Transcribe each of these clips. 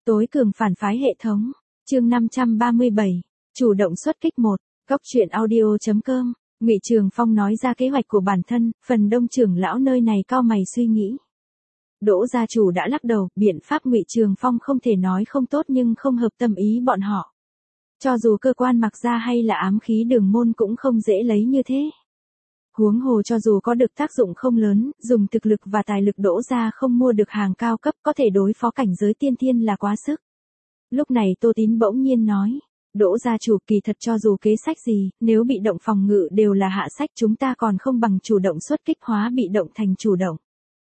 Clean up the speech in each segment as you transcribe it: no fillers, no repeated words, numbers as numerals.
Tối cường phản phái hệ thống. Chương 537. Chủ động xuất kích 1. Góc truyện audio.com. Ngụy Trường Phong nói ra kế hoạch của bản thân, phần đông trưởng lão nơi này cau mày suy nghĩ. Đỗ gia chủ đã lắc đầu, biện pháp Ngụy Trường Phong không thể nói không tốt nhưng không hợp tâm ý bọn họ. Cho dù cơ quan mặc ra hay là ám khí đường môn cũng không dễ lấy như thế. Huống hồ cho dù có được tác dụng không lớn, dùng thực lực và tài lực Đỗ gia không mua được hàng cao cấp có thể đối phó cảnh giới tiên thiên là quá sức. Lúc này Tô Tín bỗng nhiên nói, Đỗ gia chủ kỳ thật cho dù kế sách gì, nếu bị động phòng ngự đều là hạ sách chúng ta còn không bằng chủ động xuất kích hóa bị động thành chủ động.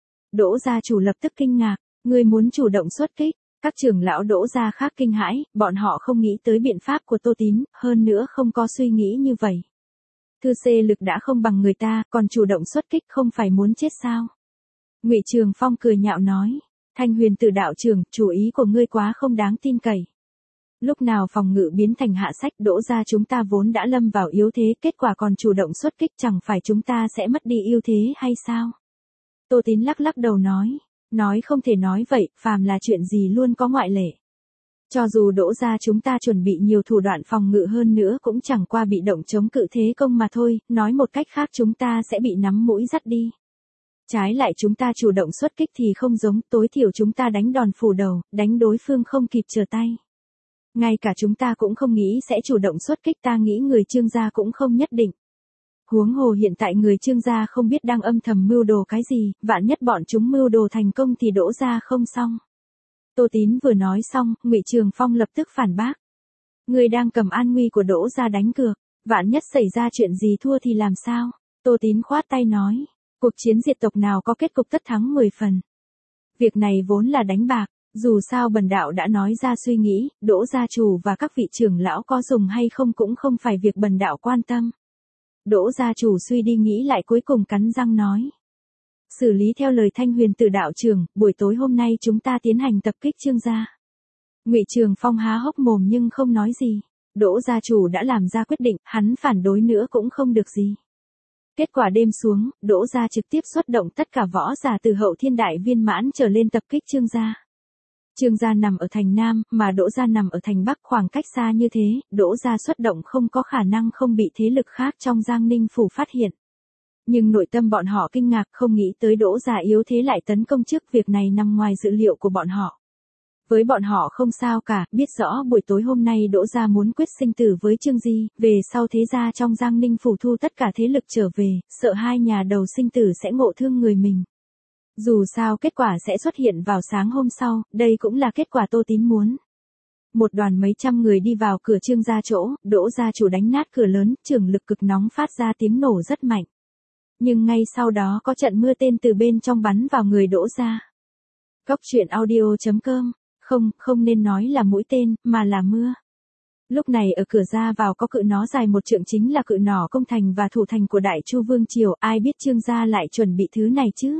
Đỗ gia chủ lập tức kinh ngạc, người muốn chủ động xuất kích, các trưởng lão Đỗ gia khác kinh hãi, bọn họ không nghĩ tới biện pháp của Tô Tín, hơn nữa không có suy nghĩ như vậy. Thư xê lực đã không bằng người ta, còn chủ động xuất kích không phải muốn chết sao? Ngụy Trường Phong cười nhạo nói, Thanh Huyền Tử đạo trưởng, chủ ý của ngươi quá không đáng tin cậy. Lúc nào phòng ngự biến thành hạ sách Đỗ gia chúng ta vốn đã lâm vào yếu thế, kết quả còn chủ động xuất kích chẳng phải chúng ta sẽ mất đi ưu thế hay sao? Tô Tín lắc lắc đầu nói không thể nói vậy, phàm là chuyện gì luôn có ngoại lệ. Cho dù Đỗ gia chúng ta chuẩn bị nhiều thủ đoạn phòng ngự hơn nữa cũng chẳng qua bị động chống cự thế công mà thôi, nói một cách khác chúng ta sẽ bị nắm mũi dắt đi. Trái lại chúng ta chủ động xuất kích thì không giống, tối thiểu chúng ta đánh đòn phủ đầu, đánh đối phương không kịp trở tay. Ngay cả chúng ta cũng không nghĩ sẽ chủ động xuất kích, ta nghĩ người Trương gia cũng không nhất định. Huống hồ hiện tại người Trương gia không biết đang âm thầm mưu đồ cái gì, vạn nhất bọn chúng mưu đồ thành công thì Đỗ gia không xong. Tô Tín vừa nói xong, Ngụy Trường Phong lập tức phản bác. Người đang cầm an nguy của Đỗ gia đánh cược, vạn nhất xảy ra chuyện gì thua thì làm sao? Tô Tín khoát tay nói, cuộc chiến diệt tộc nào có kết cục tất thắng 10 phần. Việc này vốn là đánh bạc, dù sao bần đạo đã nói ra suy nghĩ, Đỗ gia chủ và các vị trưởng lão có dùng hay không cũng không phải việc bần đạo quan tâm. Đỗ gia chủ suy đi nghĩ lại cuối cùng cắn răng nói. Xử lý theo lời Thanh Huyền Tử đạo trưởng, buổi tối hôm nay chúng ta tiến hành tập kích Trương gia. Ngụy Trường Phong há hốc mồm nhưng không nói gì. Đỗ gia chủ đã làm ra quyết định, hắn phản đối nữa cũng không được gì. Kết quả đêm xuống, Đỗ gia trực tiếp xuất động tất cả võ giả từ hậu thiên đại viên mãn trở lên tập kích Trương gia. Trương gia nằm ở thành Nam, mà Đỗ gia nằm ở thành Bắc, khoảng cách xa như thế, Đỗ gia xuất động không có khả năng không bị thế lực khác trong Giang Ninh phủ phát hiện. Nhưng nội tâm bọn họ kinh ngạc, không nghĩ tới Đỗ gia yếu thế lại tấn công trước, việc này nằm ngoài dự liệu của bọn họ. Với bọn họ không sao cả, biết rõ buổi tối hôm nay Đỗ gia muốn quyết sinh tử với Trương Di, về sau thế gia trong Giang Ninh phủ thu tất cả thế lực trở về, sợ hai nhà đầu sinh tử sẽ ngộ thương người mình. Dù sao kết quả sẽ xuất hiện vào sáng hôm sau, đây cũng là kết quả Tô Tín muốn. Một đoàn mấy trăm người đi vào cửa Trương gia chỗ, Đỗ gia chủ đánh nát cửa lớn, trường lực cực nóng phát ra tiếng nổ rất mạnh. Nhưng ngay sau đó có trận mưa tên từ bên trong bắn vào người Đỗ gia. Góc truyện audio.com. Không nên nói là mũi tên, mà là mưa. Lúc này ở cửa ra vào có cự nó dài một trượng, chính là cự nỏ công thành và thủ thành của Đại Chu Vương Triều, ai biết Trương gia lại chuẩn bị thứ này chứ?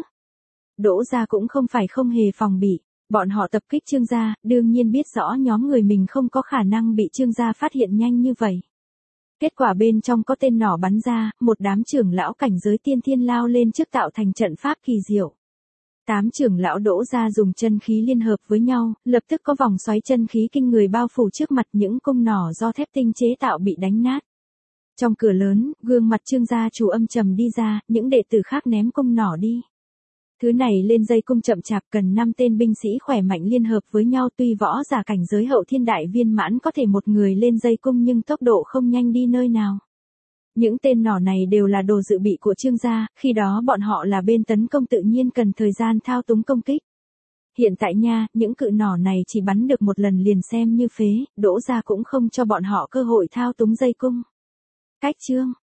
Đỗ gia cũng không phải không hề phòng bị, bọn họ tập kích Trương gia, đương nhiên biết rõ nhóm người mình không có khả năng bị Trương gia phát hiện nhanh như vậy. Kết quả bên trong có tên nỏ bắn ra, một đám trưởng lão cảnh giới tiên thiên lao lên trước tạo thành trận pháp kỳ diệu. 8 trưởng lão Đỗ gia dùng chân khí liên hợp với nhau, lập tức có vòng xoáy chân khí kinh người bao phủ trước mặt, những cung nỏ do thép tinh chế tạo bị đánh nát. Trong cửa lớn, gương mặt Trương gia chủ âm trầm đi ra, những đệ tử khác ném cung nỏ đi. Thứ này lên dây cung chậm chạp, cần 5 tên binh sĩ khỏe mạnh liên hợp với nhau, tuy võ giả cảnh giới hậu thiên đại viên mãn có thể một người lên dây cung nhưng tốc độ không nhanh đi nơi nào. Những tên nỏ này đều là đồ dự bị của Trương gia, khi đó bọn họ là bên tấn công tự nhiên cần thời gian thao túng công kích. Hiện tại nha, những cự nỏ này chỉ bắn được một lần liền xem như phế, Đỗ gia cũng không cho bọn họ cơ hội thao túng dây cung. Cách chương